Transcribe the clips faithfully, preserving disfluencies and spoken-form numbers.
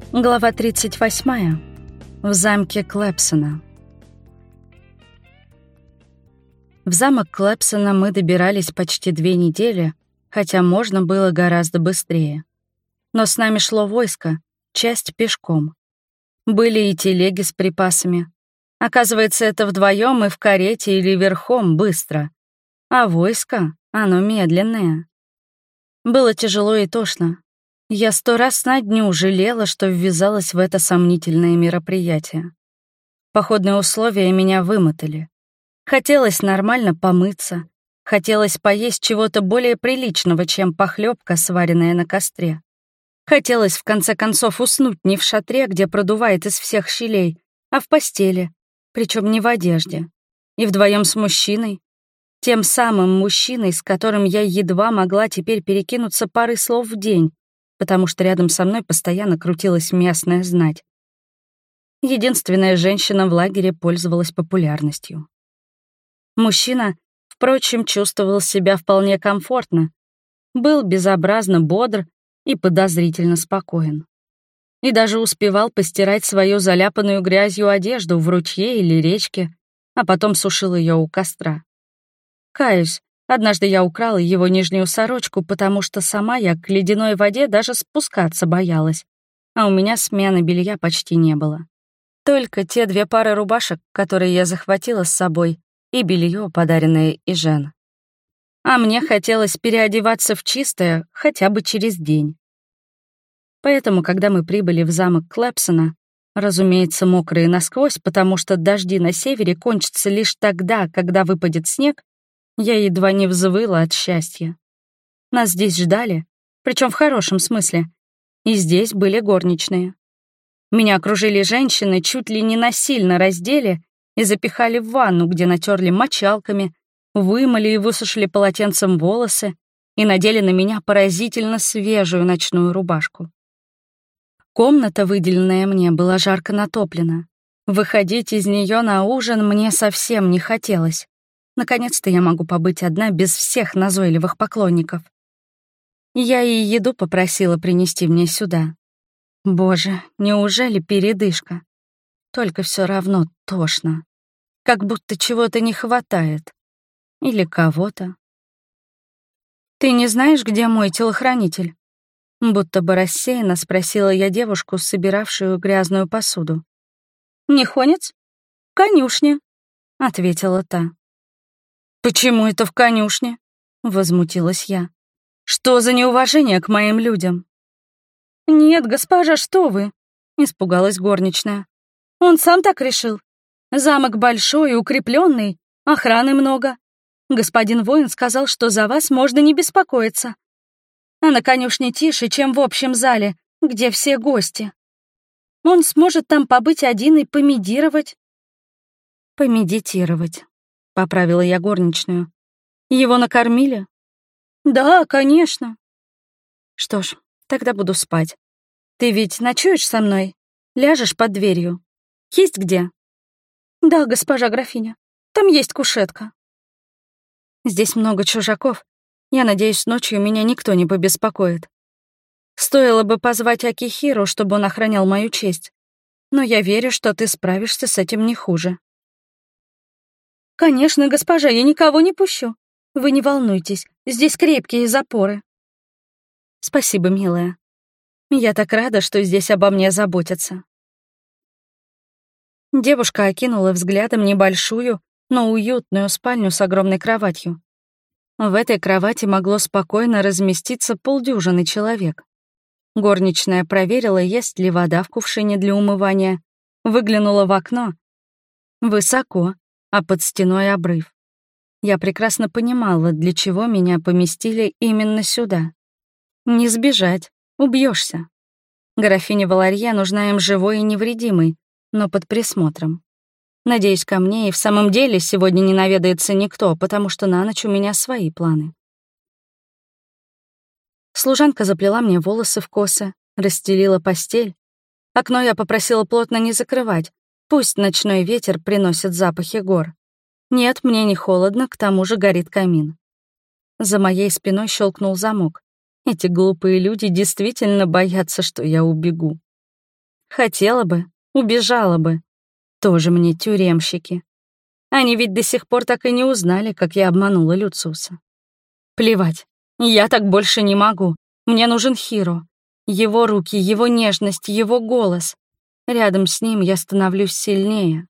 Глава тридцать восьмая. В замке Клэпсона. В замок Клэпсона мы добирались почти две недели, хотя можно было гораздо быстрее. Но с нами шло войско, часть пешком. Были и телеги с припасами. Оказывается, это вдвоем и в карете или верхом быстро. А войско, оно медленное. Было тяжело и тошно. Я сто раз на дню жалела, что ввязалась в это сомнительное мероприятие. Походные условия меня вымотали. Хотелось нормально помыться, хотелось поесть чего-то более приличного, чем похлебка, сваренная на костре. Хотелось, в конце концов, уснуть не в шатре, где продувает из всех щелей, а в постели, причем не в одежде. И вдвоем с мужчиной, тем самым мужчиной, с которым я едва могла теперь перекинуться парой слов в день, потому что рядом со мной постоянно крутилась местная знать. Единственная женщина в лагере пользовалась популярностью. Мужчина, впрочем, чувствовал себя вполне комфортно, был безобразно бодр и подозрительно спокоен. И даже успевал постирать свою заляпанную грязью одежду в ручье или речке, а потом сушил ее у костра. Каюсь, однажды я украла его нижнюю сорочку, потому что сама я к ледяной воде даже спускаться боялась, а у меня смены белья почти не было. Только те две пары рубашек, которые я захватила с собой, и белье, подаренное Ижен. А мне хотелось переодеваться в чистое хотя бы через день. Поэтому, когда мы прибыли в замок Клэпсона, разумеется, мокрые насквозь, потому что дожди на севере кончатся лишь тогда, когда выпадет снег, я едва не взвыла от счастья. Нас здесь ждали, причем в хорошем смысле, и здесь были горничные. Меня окружили женщины, чуть ли не насильно раздели и запихали в ванну, где натерли мочалками, вымыли и высушили полотенцем волосы и надели на меня поразительно свежую ночную рубашку. Комната, выделенная мне, была жарко натоплена. Выходить из нее на ужин мне совсем не хотелось. Наконец-то я могу побыть одна без всех назойливых поклонников. Я и еду попросила принести мне сюда. Боже, неужели передышка? Только все равно тошно. Как будто чего-то не хватает. Или кого-то. «Ты не знаешь, где мой телохранитель?» Будто бы рассеянно спросила я девушку, собиравшую грязную посуду. «Нихонец? В конюшне», — ответила та. «Почему это в конюшне?» — возмутилась я. «Что за неуважение к моим людям?» «Нет, госпожа, что вы?» — испугалась горничная. «Он сам так решил. Замок большой и укрепленный, охраны много. Господин воин сказал, что за вас можно не беспокоиться. А на конюшне тише, чем в общем зале, где все гости. Он сможет там побыть один и помедировать». «Помедитировать», — поправила я горничную. «Его накормили?» «Да, конечно». «Что ж, тогда буду спать. Ты ведь ночуешь со мной? Ляжешь под дверью? Есть где?» «Да, госпожа графиня, там есть кушетка». «Здесь много чужаков. Я надеюсь, ночью меня никто не побеспокоит. Стоило бы позвать Акихиру, чтобы он охранял мою честь. Но я верю, что ты справишься с этим не хуже». «Конечно, госпожа, я никого не пущу. Вы не волнуйтесь, здесь крепкие запоры». «Спасибо, милая. Я так рада, что здесь обо мне заботятся». Девушка окинула взглядом небольшую, но уютную спальню с огромной кроватью. В этой кровати могло спокойно разместиться полдюжины человек. Горничная проверила, есть ли вода в кувшине для умывания, выглянула в окно. Высоко, а под стеной обрыв. Я прекрасно понимала, для чего меня поместили именно сюда. Не сбежать, убьешься. Графиня Валарье нужна им живой и невредимой, но под присмотром. Надеюсь, ко мне и в самом деле сегодня не наведается никто, потому что на ночь у меня свои планы. Служанка заплела мне волосы в косы, расстелила постель. Окно я попросила плотно не закрывать, пусть ночной ветер приносит запахи гор. Нет, мне не холодно, к тому же горит камин. За моей спиной щелкнул замок. Эти глупые люди действительно боятся, что я убегу. Хотела бы, убежала бы. Тоже мне тюремщики. Они ведь до сих пор так и не узнали, как я обманула Люциуса. Плевать, я так больше не могу. Мне нужен Хиро. Его руки, его нежность, его голос. Рядом с ним я становлюсь сильнее.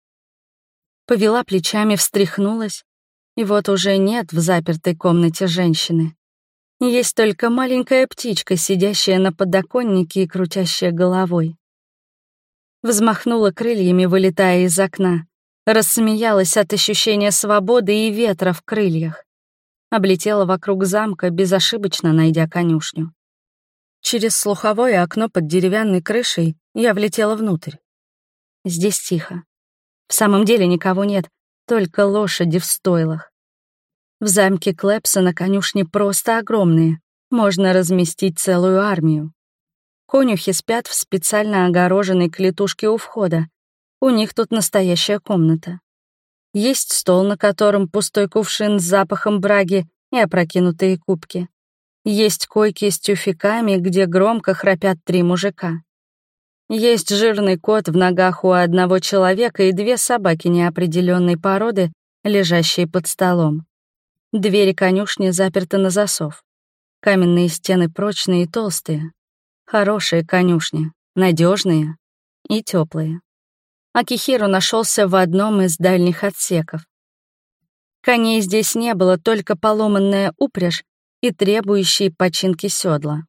Повела плечами, встряхнулась. И вот уже нет в запертой комнате женщины. Есть только маленькая птичка, сидящая на подоконнике и крутящая головой. Взмахнула крыльями, вылетая из окна. Рассмеялась от ощущения свободы и ветра в крыльях. Облетела вокруг замка, безошибочно найдя конюшню. Через слуховое окно под деревянной крышей я влетела внутрь. Здесь тихо. В самом деле никого нет, только лошади в стойлах. В замке Клэпсона конюшни просто огромные, можно разместить целую армию. Конюхи спят в специально огороженной клетушке у входа. У них тут настоящая комната. Есть стол, на котором пустой кувшин с запахом браги и опрокинутые кубки. Есть койки с тюфяками, где громко храпят три мужика. Есть жирный кот в ногах у одного человека и две собаки неопределенной породы, лежащие под столом. Двери конюшни заперты на засов. Каменные стены прочные и толстые. Хорошие конюшни, надежные и теплые. Акихиро нашелся в одном из дальних отсеков. Коней здесь не было, только поломанная упряжь и требующие починки седла.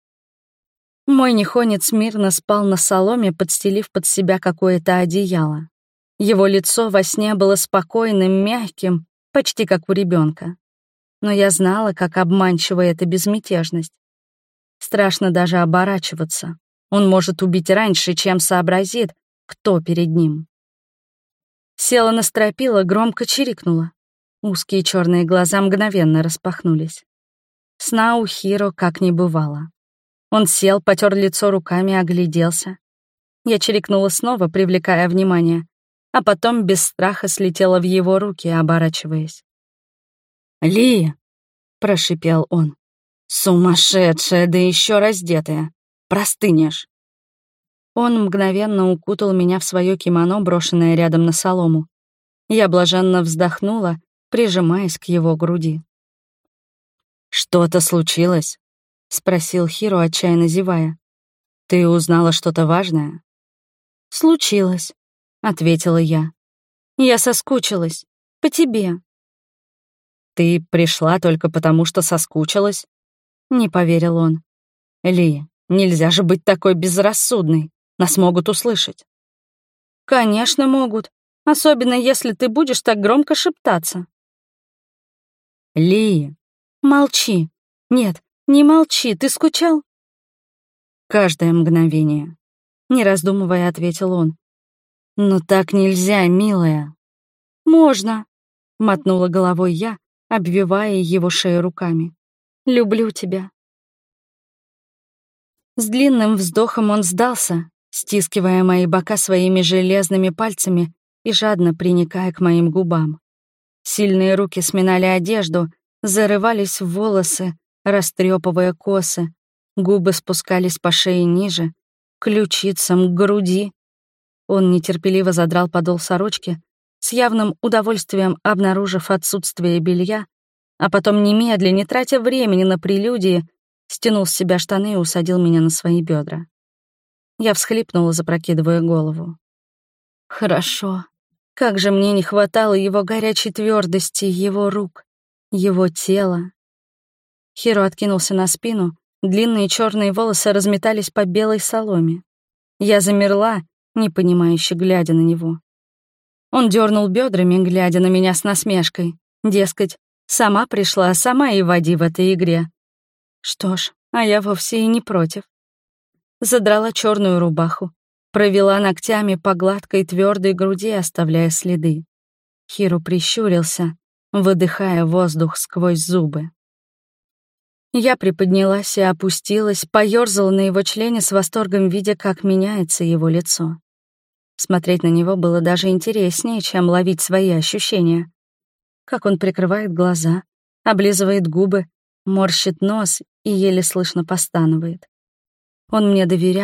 Мой нихонец мирно спал на соломе, подстелив под себя какое-то одеяло. Его лицо во сне было спокойным, мягким, почти как у ребенка. Но я знала, как обманчива эта безмятежность. Страшно даже оборачиваться. Он может убить раньше, чем сообразит, кто перед ним. Села на стропила, громко чирикнула. Узкие черные глаза мгновенно распахнулись. Сна у Хиро как не бывало. Он сел, потер лицо руками, огляделся. Я чирикнула снова, привлекая внимание, а потом без страха слетела в его руки, оборачиваясь. «Ли!» — прошипел он. «Сумасшедшая, да еще раздетая! Простынешь!» Он мгновенно укутал меня в свое кимоно, брошенное рядом на солому. Я блаженно вздохнула, прижимаясь к его груди. «Что-то случилось?» — спросил Хиро, отчаянно зевая. «Ты узнала что-то важное?» «Случилось», — ответила я. «Я соскучилась. По тебе». «Ты пришла только потому, что соскучилась?» — не поверил он. «Ли, нельзя же быть такой безрассудной. Нас могут услышать». «Конечно, могут. Особенно, если ты будешь так громко шептаться». «Ли!» «Молчи. Нет, не молчи. Ты скучал?» «Каждое мгновение», — не раздумывая, ответил он. «Но так нельзя, милая». «Можно», — мотнула головой я, обвивая его шею руками. «Люблю тебя». С длинным вздохом он сдался, стискивая мои бока своими железными пальцами и жадно приникая к моим губам. Сильные руки сминали одежду, зарывались в волосы, растрепывая косы, губы спускались по шее ниже, к ключицам, к груди. Он нетерпеливо задрал подол сорочки, с явным удовольствием обнаружив отсутствие белья, а потом немедля, не тратя времени на прелюдии, стянул с себя штаны и усадил меня на свои бедра. Я всхлипнула, запрокидывая голову. Хорошо. Как же мне не хватало его горячей твердости, его рук, его тела. Хиро откинулся на спину, длинные черные волосы разметались по белой соломе. Я замерла, непонимающе глядя на него. Он дернул бедрами, глядя на меня с насмешкой. Дескать, сама пришла, сама и води в этой игре. Что ж, а я вовсе и не против. Задрала черную рубаху, провела ногтями по гладкой твердой груди, оставляя следы. Хиро прищурился, выдыхая воздух сквозь зубы. Я приподнялась и опустилась, поёрзала на его члене с восторгом, видя, как меняется его лицо. Смотреть на него было даже интереснее, чем ловить свои ощущения. Как он прикрывает глаза, облизывает губы, морщит нос и еле слышно постанывает. Он мне доверял,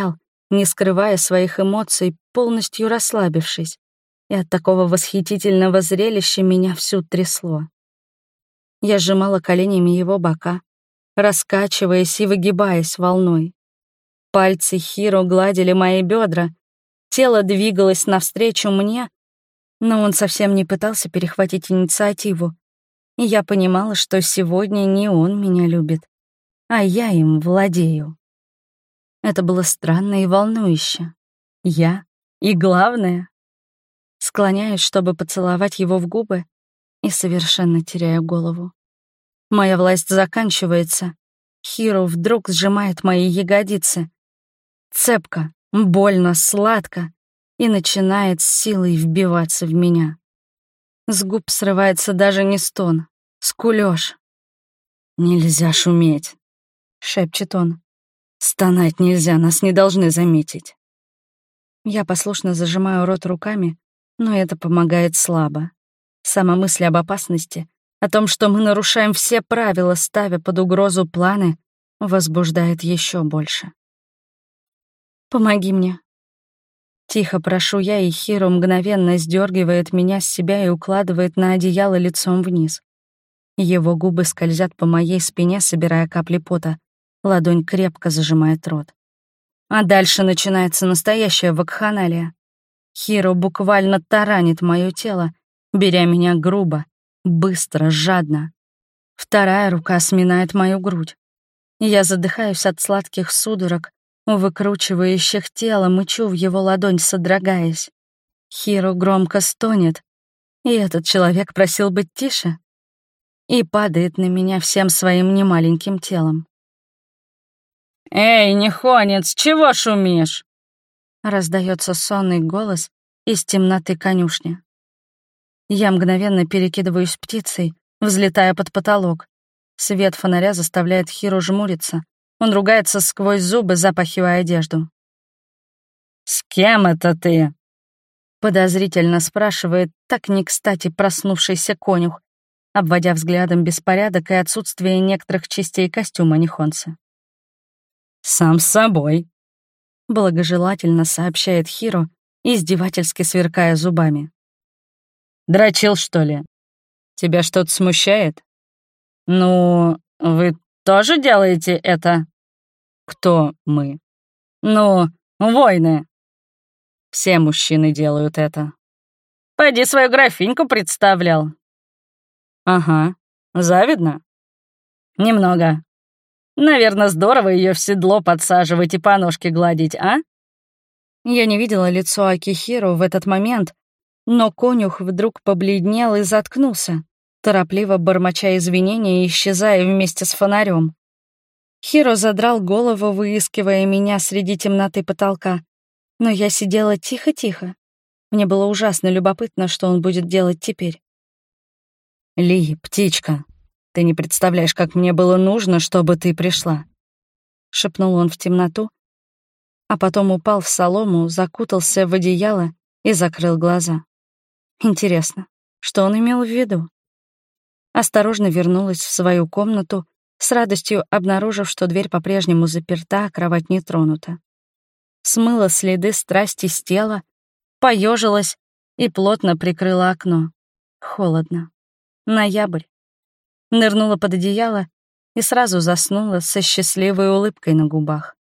не скрывая своих эмоций, полностью расслабившись, и от такого восхитительного зрелища меня всю трясло. Я сжимала коленями его бока, раскачиваясь и выгибаясь волной. Пальцы Хиро гладили мои бедра, тело двигалось навстречу мне, но он совсем не пытался перехватить инициативу, и я понимала, что сегодня не он меня любит, а я им владею. Это было странно и волнующе. Я и главное. Склоняюсь, чтобы поцеловать его в губы, и совершенно теряю голову. Моя власть заканчивается. Хиро вдруг сжимает мои ягодицы. Цепко, больно, сладко, и начинает с силой вбиваться в меня. С губ срывается даже не стон, скулёж. «Нельзя шуметь», — шепчет он. «Стонать нельзя, нас не должны заметить». Я послушно зажимаю рот руками, но это помогает слабо. Сама мысль об опасности, о том, что мы нарушаем все правила, ставя под угрозу планы, возбуждает еще больше. «Помоги мне». Тихо прошу я, и Хиро мгновенно сдергивает меня с себя и укладывает на одеяло лицом вниз. Его губы скользят по моей спине, собирая капли пота. Ладонь крепко зажимает рот. А дальше начинается настоящая вакханалия. Хиро буквально таранит мое тело, беря меня грубо, быстро, жадно. Вторая рука сминает мою грудь. Я задыхаюсь от сладких судорог, выкручивающих тело, мычу в его ладонь, содрогаясь. Хиро громко стонет, и этот человек просил быть тише, и падает на меня всем своим немаленьким телом. «Эй, нехонец, чего шумишь?» Раздается сонный голос из темноты конюшни. Я мгновенно перекидываюсь птицей, взлетая под потолок. Свет фонаря заставляет Хиро жмуриться. Он ругается сквозь зубы, запахивая одежду. «С кем это ты?» Подозрительно спрашивает так не кстати проснувшийся конюх, обводя взглядом беспорядок и отсутствие некоторых частей костюма нихонца. «Сам с собой», — благожелательно сообщает Хиро, издевательски сверкая зубами. «Дрочил, что ли? Тебя что-то смущает? Ну, вы тоже делаете это?» «Кто мы?» «Ну, воины. Все мужчины делают это». «Пойди свою графиньку представлял». «Ага, завидно?» «Немного. Наверное, здорово ее в седло подсаживать и по ножке гладить, а?» Я не видела лицо Акихиро в этот момент, но конюх вдруг побледнел и заткнулся, торопливо бормоча извинения и исчезая вместе с фонарем. Хиро задрал голову, выискивая меня среди темноты потолка, но я сидела тихо-тихо. Мне было ужасно любопытно, что он будет делать теперь. «Ли, птичка, ты не представляешь, как мне было нужно, чтобы ты пришла», — шепнул он в темноту, а потом упал в солому, закутался в одеяло и закрыл глаза. Интересно, что он имел в виду? Осторожно вернулась в свою комнату, с радостью обнаружив, что дверь по-прежнему заперта, а кровать не тронута. Смыла следы страсти с тела, поежилась и плотно прикрыла окно. Холодно. Ноябрь. Нырнула под одеяло и сразу заснула со счастливой улыбкой на губах.